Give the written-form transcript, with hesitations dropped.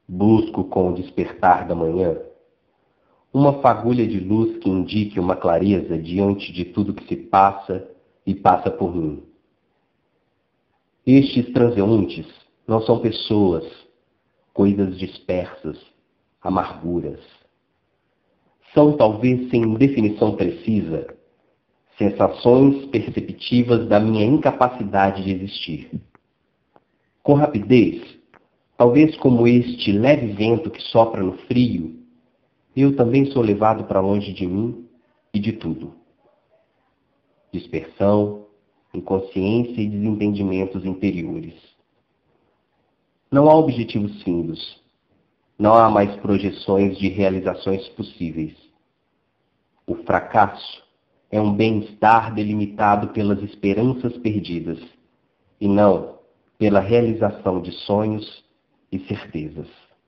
Busco com o despertar da manhã uma fagulha de luz que indique uma clareza diante de tudo que se passa e passa por mim. Estes transeuntes não são pessoas, coisas dispersas, amarguras. São, talvez sem definição precisa, sensações perceptivas da minha incapacidade de existir. Com rapidez, talvez como este leve vento que sopra no frio, eu também sou levado para longe de mim e de tudo. Dispersão, inconsciência e desentendimentos interiores. Não há objetivos findos. Não há mais projeções de realizações possíveis. O fracasso é um bem-estar delimitado pelas esperanças perdidas, e não pela realização de sonhos e certezas.